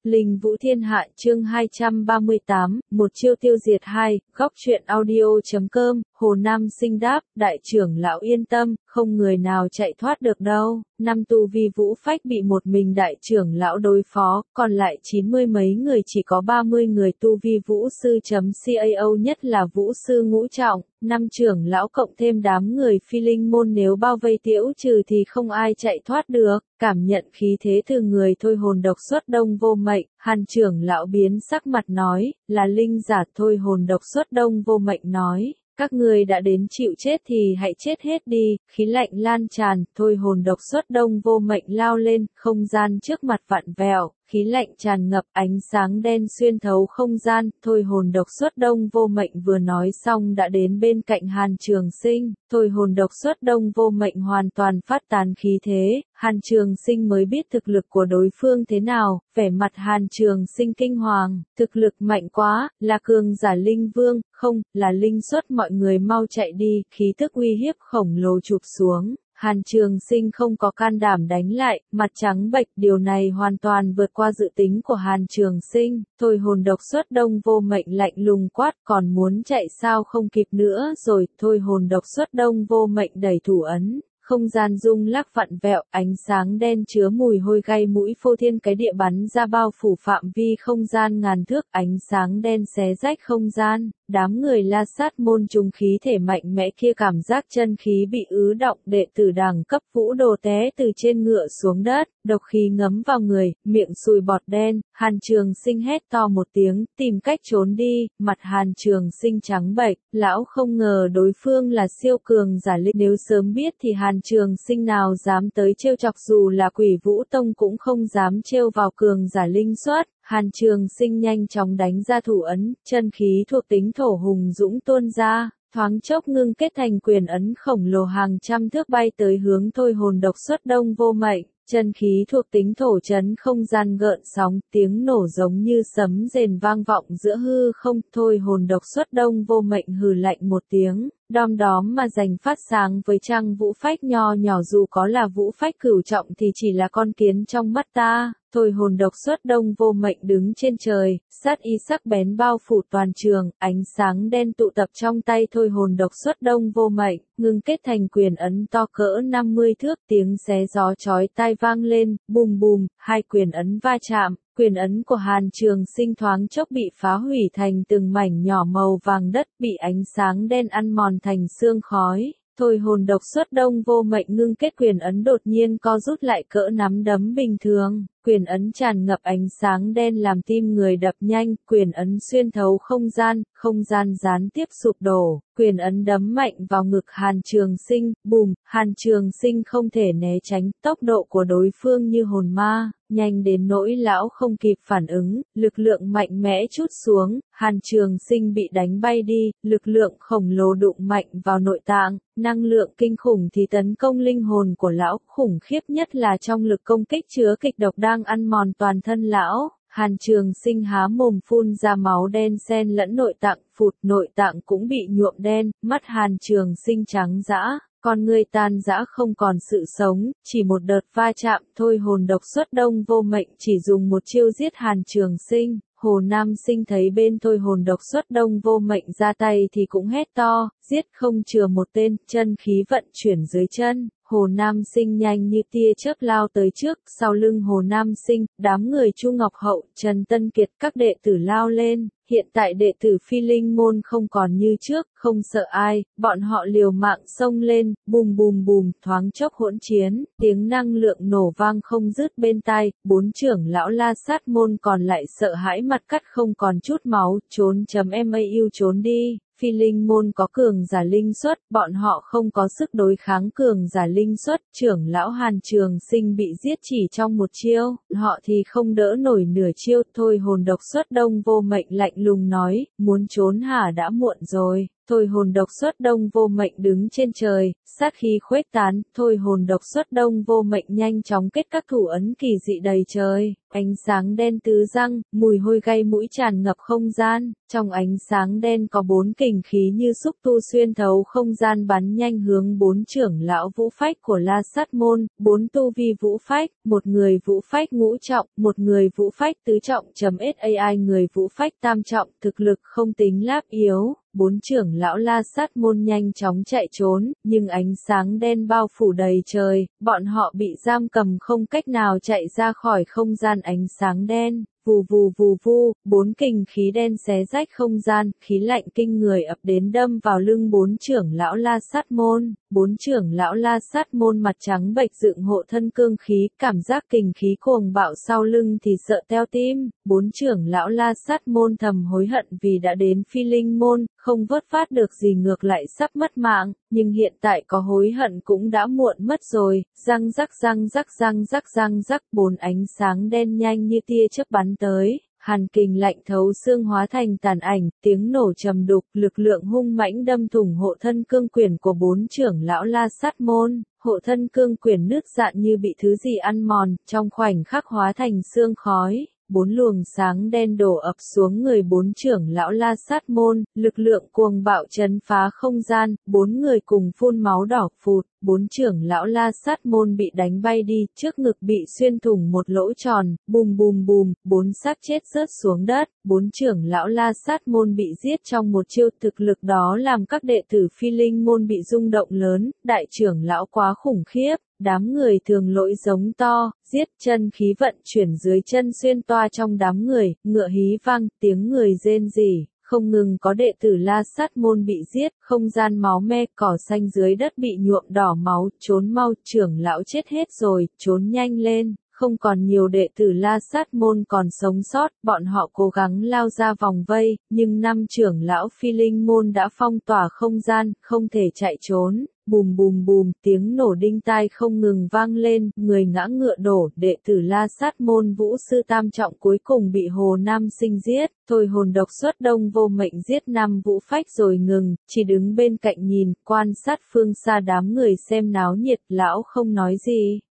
Linh Vũ Thiên Hạ chương 238, một chiêu tiêu diệt hai, góc truyện audio.com, Hồ Nam Sinh đáp, đại trưởng lão yên tâm, không người nào chạy thoát được đâu, năm tu vi vũ phách bị một mình đại trưởng lão đối phó, còn lại 90 mấy người chỉ có 30 người tu vi vũ sư.cao nhất là vũ sư ngũ trọng, năm trưởng lão cộng thêm đám người phi linh môn nếu bao vây Tiễu Trừ thì không ai chạy thoát được. Cảm nhận khí thế từ người thôi hồn độc xuất đông vô mệnh, Hàn trưởng lão biến sắc mặt nói, là linh giả. Thôi hồn độc xuất đông vô mệnh nói, các người đã đến chịu chết thì hãy chết hết đi, khí lạnh lan tràn, thôi hồn độc xuất đông vô mệnh lao lên, không gian trước mặt vặn vẹo, khí lạnh tràn ngập, ánh sáng đen xuyên thấu không gian, thôi hồn độc xuất đông vô mệnh vừa nói xong đã đến bên cạnh Hàn Trường Sinh, thôi hồn độc xuất đông vô mệnh hoàn toàn phát tán khí thế, Hàn Trường Sinh mới biết thực lực của đối phương thế nào, vẻ mặt Hàn Trường Sinh kinh hoàng, thực lực mạnh quá, là cường giả linh vương, không, là linh xuất, mọi người mau chạy đi, khí tức uy hiếp khổng lồ chụp xuống. Hàn Trường Sinh không có can đảm đánh lại, mặt trắng bệch, điều này hoàn toàn vượt qua dự tính của Hàn Trường Sinh, thôi hồn độc xuất đông vô mệnh lạnh lùng quát, còn muốn chạy sao, không kịp nữa rồi, thôi hồn độc xuất đông vô mệnh đẩy thủ ấn. Không gian rung lắc vặn vẹo, ánh sáng đen chứa mùi hôi gây mũi phô thiên cái địa bắn ra bao phủ phạm vi không gian ngàn thước, ánh sáng đen xé rách không gian, đám người La Sát môn trùng khí thể mạnh mẽ kia cảm giác chân khí bị ứ động, đệ tử đẳng cấp vũ đồ té từ trên ngựa xuống đất, độc khí ngấm vào người, miệng sùi bọt đen, Hàn Trường Sinh hét to một tiếng, tìm cách trốn đi, mặt Hàn Trường Sinh trắng bệch, lão không ngờ đối phương là siêu cường giả linh, nếu sớm biết thì Hàn Trường Sinh nào dám tới trêu chọc, dù là Quỷ Vũ Tông cũng không dám trêu vào cường giả linh xuất. Hàn Trường Sinh nhanh chóng đánh ra thủ ấn, chân khí thuộc tính thổ hùng dũng tuôn ra, thoáng chốc ngưng kết thành quyền ấn khổng lồ hàng trăm thước bay tới hướng thôi hồn độc xuất đông vô mệnh. Chân khí thuộc tính thổ chấn không gian gợn sóng, tiếng nổ giống như sấm rền vang vọng giữa hư không, thôi hồn độc xuất đông vô mệnh hừ lạnh một tiếng, đom đóm mà giành phát sáng với trang vũ phách nho nhỏ, dù có là vũ phách cửu trọng thì chỉ là con kiến trong mắt ta. Thôi hồn độc xuất đông vô mệnh đứng trên trời, sát ý sắc bén bao phủ toàn trường, ánh sáng đen tụ tập trong tay thôi hồn độc xuất đông vô mệnh, ngưng kết thành quyền ấn to cỡ 50 thước, tiếng xé gió chói tai vang lên, bùm bùm, hai quyền ấn va chạm, quyền ấn của Hàn Trường Sinh thoáng chốc bị phá hủy thành từng mảnh nhỏ màu vàng đất, bị ánh sáng đen ăn mòn thành sương khói. Thôi hồn độc xuất đông vô mệnh ngưng kết quyền ấn đột nhiên co rút lại cỡ nắm đấm bình thường, quyền ấn tràn ngập ánh sáng đen làm tim người đập nhanh, quyền ấn xuyên thấu không gian gián tiếp sụp đổ, quyền ấn đấm mạnh vào ngực Hàn Trường Sinh, bùm, Hàn Trường Sinh không thể né tránh, tốc độ của đối phương như hồn ma, nhanh đến nỗi lão không kịp phản ứng, lực lượng mạnh mẽ trút xuống, Hàn Trường Sinh bị đánh bay đi, lực lượng khổng lồ đụng mạnh vào nội tạng, năng lượng kinh khủng thì tấn công linh hồn của lão, khủng khiếp nhất là trong lực công kích chứa kịch độc đang ăn mòn toàn thân lão. Hàn Trường Sinh há mồm phun ra máu đen xen lẫn nội tạng, phụt, nội tạng cũng bị nhuộm đen, mắt Hàn Trường Sinh trắng dã, con người tan rã không còn sự sống, chỉ một đợt va chạm, thôi hồn độc xuất đông vô mệnh chỉ dùng một chiêu giết Hàn Trường Sinh. Hồ Nam Sinh thấy bên thôi hồn độc xuất đông vô mệnh ra tay thì cũng hét to, giết không chừa một tên, chân khí vận chuyển dưới chân. Hồ Nam Sinh nhanh như tia chớp lao tới trước, sau lưng Hồ Nam Sinh, đám người Chu Ngọc Hậu, Trần Tân Kiệt các đệ tử lao lên, hiện tại đệ tử phi linh môn không còn như trước, không sợ ai, bọn họ liều mạng xông lên, bùm bùm bùm, thoáng chốc hỗn chiến, tiếng năng lượng nổ vang không dứt bên tai, bốn trưởng lão La Sát môn còn lại sợ hãi mặt cắt không còn chút máu, trốn.mau trốn đi. Phi linh môn có cường giả linh xuất, bọn họ không có sức đối kháng cường giả linh xuất, trưởng lão Hàn Trường Sinh bị giết chỉ trong một chiêu, họ thì không đỡ nổi nửa chiêu, thôi hồn độc xuất đông vô mệnh lạnh lùng nói, muốn trốn hả, đã muộn rồi. Thôi hồn độc xuất đông vô mệnh đứng trên trời, sát khí khuếch tán, thôi hồn độc xuất đông vô mệnh nhanh chóng kết các thủ ấn kỳ dị đầy trời, ánh sáng đen tứ răng, mùi hôi gây mũi tràn ngập không gian, trong ánh sáng đen có 4 kình khí như xúc tu xuyên thấu không gian bắn nhanh hướng 4 trưởng lão vũ phách của La Sát môn, 4 tu vi vũ phách, một người vũ phách ngũ trọng, một người vũ phách tứ trọng, .sai người vũ phách tam trọng, thực lực không tính láp yếu. 4 trưởng lão La Sát môn nhanh chóng chạy trốn, nhưng ánh sáng đen bao phủ đầy trời, bọn họ bị giam cầm không cách nào chạy ra khỏi không gian ánh sáng đen. Vù vù vù vù, 4 kình khí đen xé rách không gian, khí lạnh kinh người ập đến đâm vào lưng 4 trưởng lão La Sát môn. 4 trưởng lão La Sát môn mặt trắng bệch dựng hộ thân cương khí, cảm giác kình khí cuồng bạo sau lưng thì sợ teo tim. 4 trưởng lão La Sát môn thầm hối hận vì đã đến Phi Linh môn, không vớt phát được gì ngược lại sắp mất mạng, nhưng hiện tại có hối hận cũng đã muộn mất rồi. Răng rắc răng rắc răng rắc răng rắc, 4 ánh sáng đen nhanh như tia chớp bắn tới. Hàn kình lạnh thấu xương hóa thành tàn ảnh, tiếng nổ trầm đục, lực lượng hung mãnh đâm thủng hộ thân cương quyển của 4 trưởng lão La Sát môn. Hộ thân cương quyển nứt rạn như bị thứ gì ăn mòn, trong khoảnh khắc hóa thành sương khói. 4 luồng sáng đen đổ ập xuống người 4 trưởng lão La Sát môn, lực lượng cuồng bạo chấn phá không gian, 4 người cùng phun máu đỏ phụt. 4 trưởng lão La Sát môn bị đánh bay đi, trước ngực bị xuyên thủng một lỗ tròn, bùm bùm bùm, 4 xác chết rớt xuống đất. 4 trưởng lão La Sát môn bị giết trong một chiêu, thực lực đó làm các đệ tử Phi Linh môn bị rung động lớn. Đại trưởng lão quá khủng khiếp. Đám người thường lỗi giống to, giết, chân khí vận chuyển dưới chân xuyên toa trong đám người, ngựa hí vang, tiếng người rên rỉ. Không ngừng có đệ tử La Sát môn bị giết, không gian máu me, cỏ xanh dưới đất bị nhuộm đỏ máu, trốn mau, trưởng lão chết hết rồi, trốn nhanh lên. Không còn nhiều đệ tử La Sát môn còn sống sót, bọn họ cố gắng lao ra vòng vây, nhưng 5 trưởng lão Phi Linh môn đã phong tỏa không gian, không thể chạy trốn. Bùm bùm bùm, tiếng nổ đinh tai không ngừng vang lên, người ngã ngựa đổ, đệ tử La Sát môn vũ sư tam trọng cuối cùng bị Hồ Nam Sinh giết. Thôi hồn độc xuất đông vô mệnh giết 5 vũ phách rồi ngừng, chỉ đứng bên cạnh nhìn, quan sát phương xa đám người xem náo nhiệt, lão không nói gì.